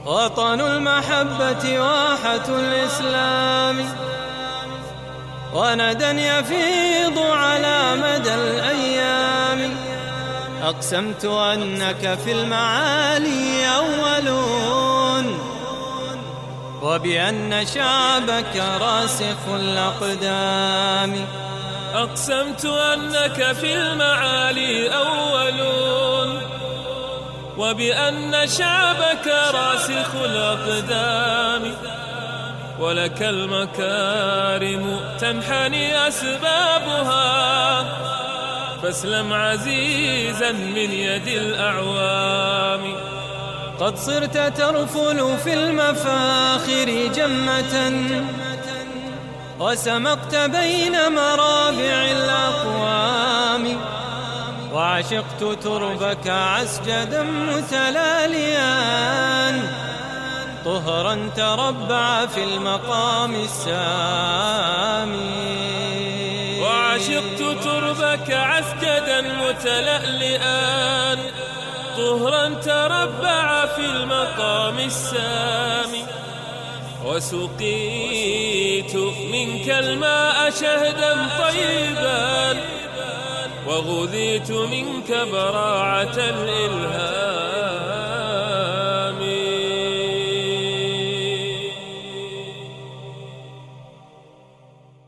وطن المحبة واحة الإسلام، وندى يفيض على مدى الأيام. أقسمت أنك في المعالي أولون، وبأن شعبك راسخ الأقدام. أقسمت أنك في المعالي أولون، وبأن شعبك راسخ الأقدام. ولك المكارم تنحني أسبابها، فاسلم عزيزا من يد الأعوام. قد صرت ترفل في المفاخر جمة، وسمقت بين مرابع الأقوام. وعشقت تربك عسجدا متلاليا، طهرا تربع في المقام السامي. وعشقت تربك عسجدا متلألئا، طهرا تربع في المقام السامي. وسقيت منك الماء شهدا طيبا، وغذيت منك براعة الإلهام.